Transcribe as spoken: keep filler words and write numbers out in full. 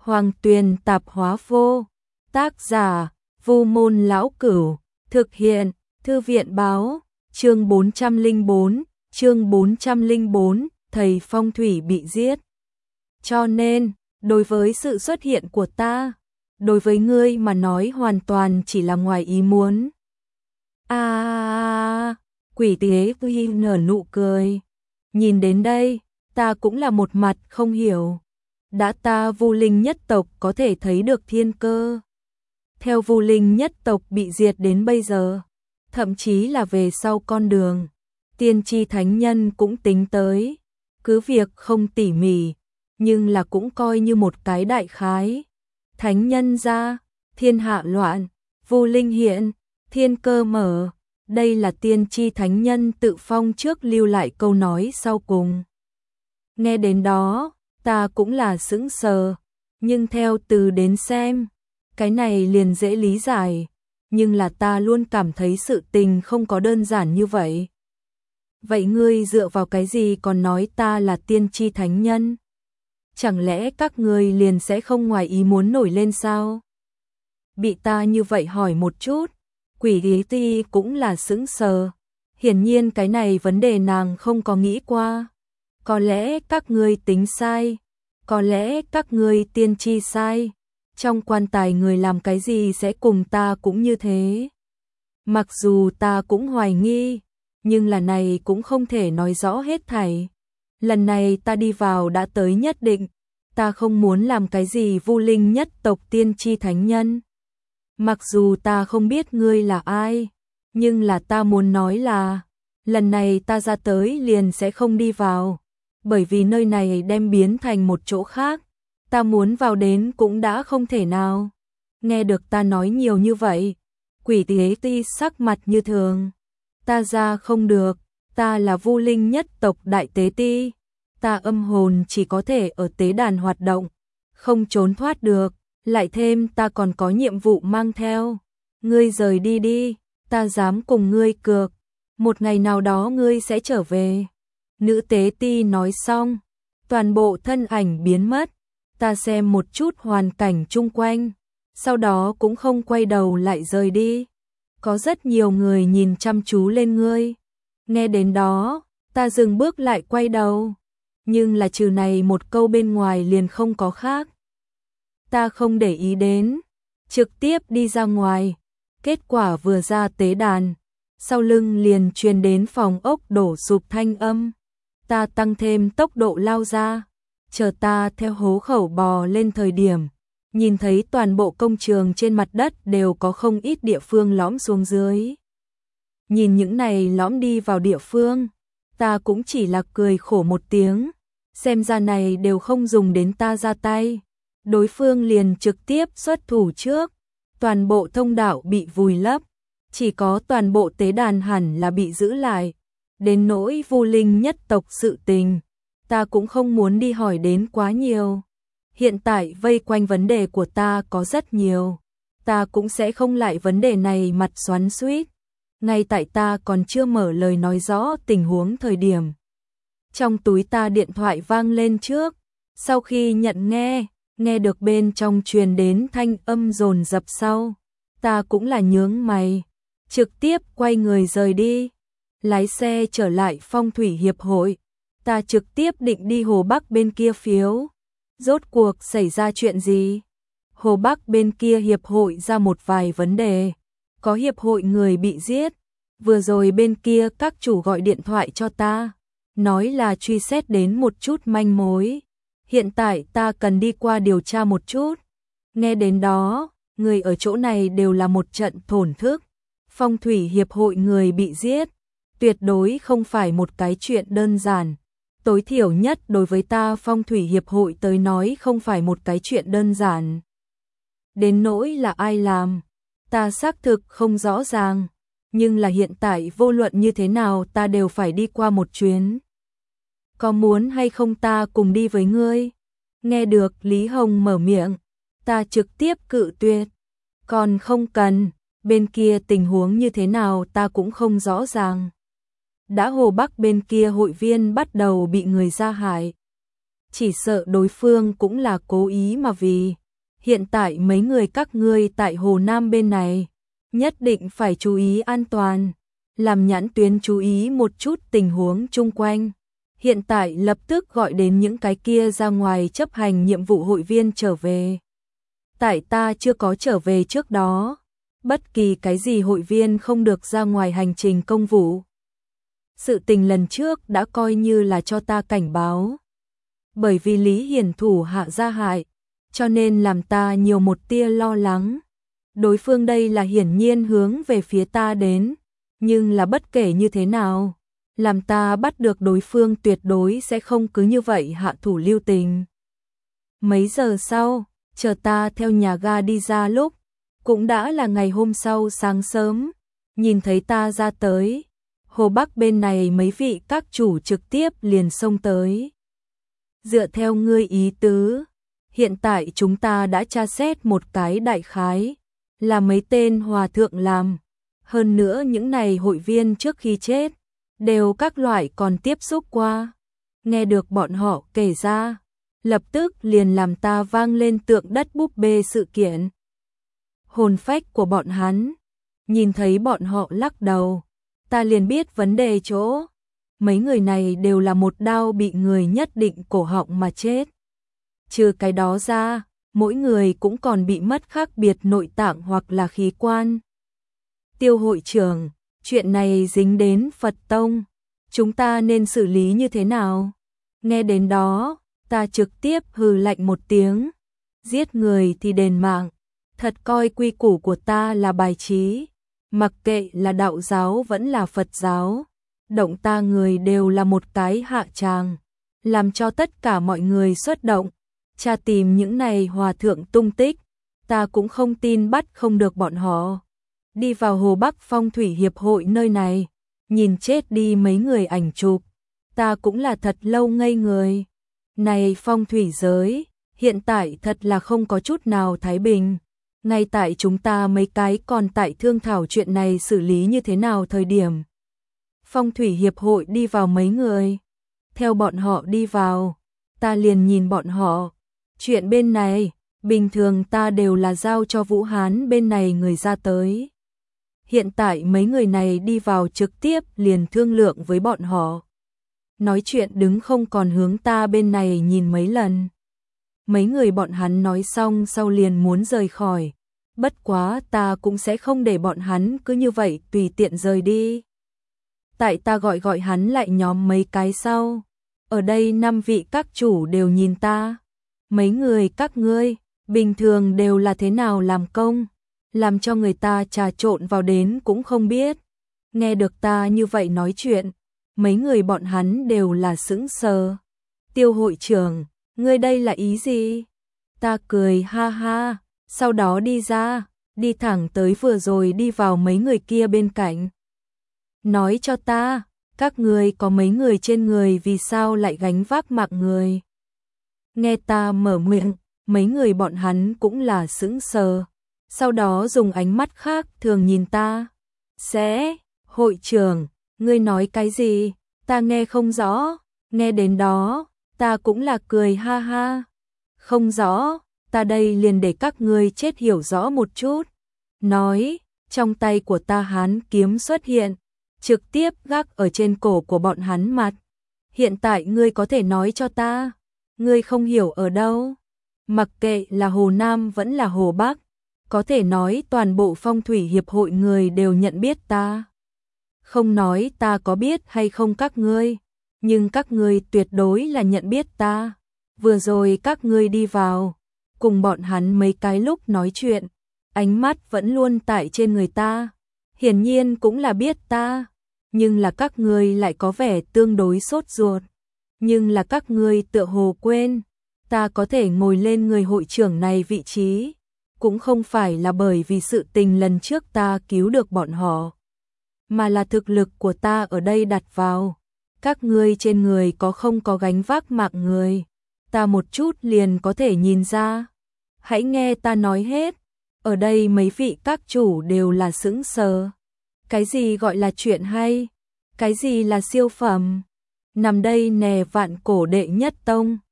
Hoàng Tuyền Tạp Hóa Vô. Tác giả: Vu Môn Lão Cửu. Thực hiện: Thư viện báo. Chương bốn trăm lẻ bốn, chương bốn trăm lẻ bốn, thầy phong thủy bị giết. Cho nên, đối với sự xuất hiện của ta, đối với ngươi mà nói hoàn toàn chỉ là ngoài ý muốn. À, quỷ tế Huy nở nụ cười. Nhìn đến đây, ta cũng là một mặt không hiểu. Đã ta Vu Linh nhất tộc có thể thấy được thiên cơ. Theo Vu Linh nhất tộc bị diệt đến bây giờ, thậm chí là về sau con đường, tiên tri thánh nhân cũng tính tới, cứ việc không tỉ mỉ, nhưng là cũng coi như một cái đại khái. Thánh nhân ra, thiên hạ loạn, Vu Linh hiện, thiên cơ mở. Đây là tiên tri thánh nhân tự phong trước lưu lại câu nói sau cùng. Nghe đến đó, ta cũng là sững sờ, nhưng theo từ đến xem, cái này liền dễ lý giải, nhưng là ta luôn cảm thấy sự tình không có đơn giản như vậy. Vậy ngươi dựa vào cái gì còn nói ta là tiên tri thánh nhân? Chẳng lẽ các ngươi liền sẽ không ngoài ý muốn nổi lên sao? Bị ta như vậy hỏi một chút, quỷ lý ti cũng là sững sờ. Hiển nhiên cái này vấn đề nàng không có nghĩ qua. Có lẽ các ngươi tính sai, có lẽ các ngươi tiên tri sai. Trong quan tài người làm cái gì sẽ cùng ta cũng như thế. Mặc dù ta cũng hoài nghi, nhưng là này cũng không thể nói rõ hết thảy. Lần này ta đi vào đã tới nhất định, ta không muốn làm cái gì Vu Linh nhất tộc tiên tri thánh nhân. Mặc dù ta không biết ngươi là ai, nhưng là ta muốn nói là, lần này ta ra tới liền sẽ không đi vào, bởi vì nơi này đem biến thành một chỗ khác, ta muốn vào đến cũng đã không thể nào. Nghe được ta nói nhiều như vậy, quỷ tế ti sắc mặt như thường. Ta ra không được, ta là Vu Linh nhất tộc đại tế ti, ta âm hồn chỉ có thể ở tế đàn hoạt động, không trốn thoát được. Lại thêm ta còn có nhiệm vụ mang theo. Ngươi rời đi đi, ta dám cùng ngươi cược. Một ngày nào đó ngươi sẽ trở về. Nữ tế ti nói xong, toàn bộ thân ảnh biến mất. Ta xem một chút hoàn cảnh chung quanh, sau đó cũng không quay đầu lại rời đi. Có rất nhiều người nhìn chăm chú lên ngươi. Nghe đến đó, ta dừng bước lại quay đầu. Nhưng là trừ này một câu bên ngoài liền không có khác. Ta không để ý đến, trực tiếp đi ra ngoài. Kết quả vừa ra tế đàn, sau lưng liền truyền đến phòng ốc đổ sụp thanh âm. Ta tăng thêm tốc độ lao ra, chờ ta theo hố khẩu bò lên thời điểm, nhìn thấy toàn bộ công trường trên mặt đất đều có không ít địa phương lõm xuống dưới. Nhìn những này lõm đi vào địa phương, ta cũng chỉ là cười khổ một tiếng, xem ra này đều không dùng đến ta ra tay. Đối phương liền trực tiếp xuất thủ trước, toàn bộ thông đạo bị vùi lấp, chỉ có toàn bộ tế đàn hẳn là bị giữ lại. Đến nỗi Vu Linh nhất tộc sự tình, ta cũng không muốn đi hỏi đến quá nhiều. Hiện tại vây quanh vấn đề của ta có rất nhiều, ta cũng sẽ không lại vấn đề này mặt xoắn xuýt. Ngay tại ta còn chưa mở lời nói rõ tình huống thời điểm, trong túi ta điện thoại vang lên trước, sau khi nhận nghe, nghe được bên trong truyền đến thanh âm dồn dập sau, ta cũng là nhướng mày, trực tiếp quay người rời đi, lái xe trở lại phong thủy hiệp hội. Ta trực tiếp định đi Hồ Bắc bên kia phiếu. Rốt cuộc xảy ra chuyện gì? Hồ Bắc bên kia hiệp hội ra một vài vấn đề, có hiệp hội người bị giết. Vừa rồi bên kia các chủ gọi điện thoại cho ta, nói là truy xét đến một chút manh mối. Hiện tại ta cần đi qua điều tra một chút. Nghe đến đó, người ở chỗ này đều là một trận thổn thức. Phong thủy hiệp hội người bị giết, tuyệt đối không phải một cái chuyện đơn giản. Tối thiểu nhất đối với ta phong thủy hiệp hội tới nói không phải một cái chuyện đơn giản. Đến nỗi là ai làm, ta xác thực không rõ ràng. Nhưng là hiện tại vô luận như thế nào ta đều phải đi qua một chuyến. Có muốn hay không ta cùng đi với ngươi? Nghe được Lý Hồng mở miệng, ta trực tiếp cự tuyệt. Còn không cần, bên kia tình huống như thế nào ta cũng không rõ ràng. Đã Hồ Bắc bên kia hội viên bắt đầu bị người ra hại. chỉ sợ đối phương cũng là cố ý mà vì. Hiện tại mấy người các ngươi tại Hồ Nam bên này, nhất định phải chú ý an toàn, làm nhãn tuyến chú ý một chút tình huống chung quanh. Hiện tại lập tức gọi đến những cái kia ra ngoài chấp hành nhiệm vụ hội viên trở về. Tại ta chưa có trở về trước đó, bất kỳ cái gì hội viên không được ra ngoài hành trình công vụ. Sự tình lần trước đã coi như là cho ta cảnh báo. Bởi vì Lý Hiển thủ hạ ra hại, cho nên làm ta nhiều một tia lo lắng. Đối phương đây là hiển nhiên hướng về phía ta đến, nhưng là bất kể như thế nào, làm ta bắt được đối phương tuyệt đối sẽ không cứ như vậy hạ thủ lưu tình. Mấy giờ sau, chờ ta theo nhà ga đi ra lúc, cũng đã là ngày hôm sau sáng sớm, nhìn thấy ta ra tới, Hồ Bắc bên này mấy vị các chủ trực tiếp liền xông tới. Dựa theo ngươi ý tứ, hiện tại chúng ta đã tra xét một cái đại khái, là mấy tên hòa thượng làm. Hơn nữa những này hội viên trước khi chết, đều các loại còn tiếp xúc qua. Nghe được bọn họ kể ra, lập tức liền làm ta vang lên tượng đất búp bê sự kiện. Hồn phách của bọn hắn, nhìn thấy bọn họ lắc đầu, ta liền biết vấn đề chỗ. Mấy người này đều là một đao bị người nhất định cổ họng mà chết. Trừ cái đó ra, mỗi người cũng còn bị mất khác biệt nội tạng hoặc là khí quan. Tiêu hội trưởng, chuyện này dính đến Phật Tông, chúng ta nên xử lý như thế nào? Nghe đến đó, ta trực tiếp hừ lạnh một tiếng, giết người thì đền mạng, thật coi quy củ của ta là bài trí, mặc kệ là đạo giáo vẫn là Phật giáo, động ta người đều là một cái hạ tràng, làm cho tất cả mọi người xuất động, tra tìm những này hòa thượng tung tích, ta cũng không tin bắt không được bọn họ. Đi vào Hồ Bắc Phong Thủy Hiệp hội nơi này, nhìn chết đi mấy người ảnh chụp, ta cũng là thật lâu ngây người. Này phong thủy giới, hiện tại thật là không có chút nào thái bình. Ngay tại chúng ta mấy cái còn tại thương thảo chuyện này xử lý như thế nào thời điểm. Phong Thủy Hiệp hội đi vào mấy người. Theo bọn họ đi vào, ta liền nhìn bọn họ. Chuyện bên này, bình thường ta đều là giao cho Vũ Hán bên này người ra tới. Hiện tại mấy người này đi vào trực tiếp liền thương lượng với bọn họ. Nói chuyện đứng không còn hướng ta bên này nhìn mấy lần. Mấy người bọn hắn nói xong sau liền muốn rời khỏi. Bất quá ta cũng sẽ không để bọn hắn cứ như vậy tùy tiện rời đi. Tại ta gọi gọi hắn lại nhóm mấy cái sau. Ở đây năm vị các chủ đều nhìn ta. Mấy người các ngươi, bình thường đều là thế nào làm công, làm cho người ta trà trộn vào đến cũng không biết. Nghe được ta như vậy nói chuyện, mấy người bọn hắn đều là sững sờ. Tiêu hội trưởng, ngươi đây là ý gì? Ta cười ha ha, sau đó đi ra, đi thẳng tới vừa rồi đi vào mấy người kia bên cạnh. Nói cho ta, các ngươi có mấy người trên người vì sao lại gánh vác mạng người? Nghe ta mở miệng, mấy người bọn hắn cũng là sững sờ, sau đó dùng ánh mắt khác thường nhìn ta. Sẽ, hội trưởng, ngươi nói cái gì? Ta nghe không rõ, nghe đến đó, ta cũng là cười ha ha. Không rõ, ta đây liền để các ngươi chết hiểu rõ một chút. Nói, trong tay của ta hán kiếm xuất hiện, trực tiếp gác ở trên cổ của bọn hắn mặt. Hiện tại ngươi có thể nói cho ta, ngươi không hiểu ở đâu. Mặc kệ là Hồ Nam vẫn là Hồ Bắc, có thể nói toàn bộ Phong Thủy Hiệp hội người đều nhận biết ta. Không nói ta có biết hay không các ngươi, nhưng các ngươi tuyệt đối là nhận biết ta. Vừa rồi các ngươi đi vào, cùng bọn hắn mấy cái lúc nói chuyện, ánh mắt vẫn luôn tại trên người ta, hiển nhiên cũng là biết ta, nhưng là các ngươi lại có vẻ tương đối sốt ruột, nhưng là các ngươi tựa hồ quên, ta có thể ngồi lên người hội trưởng này vị trí, cũng không phải là bởi vì sự tình lần trước ta cứu được bọn họ, mà là thực lực của ta ở đây đặt vào. Các ngươi trên người có không có gánh vác mạng người, ta một chút liền có thể nhìn ra. Hãy nghe ta nói hết. Ở đây mấy vị các chủ đều là sững sờ. Cái gì gọi là chuyện hay? Cái gì là siêu phẩm? Nằm đây nè vạn cổ đệ nhất tông,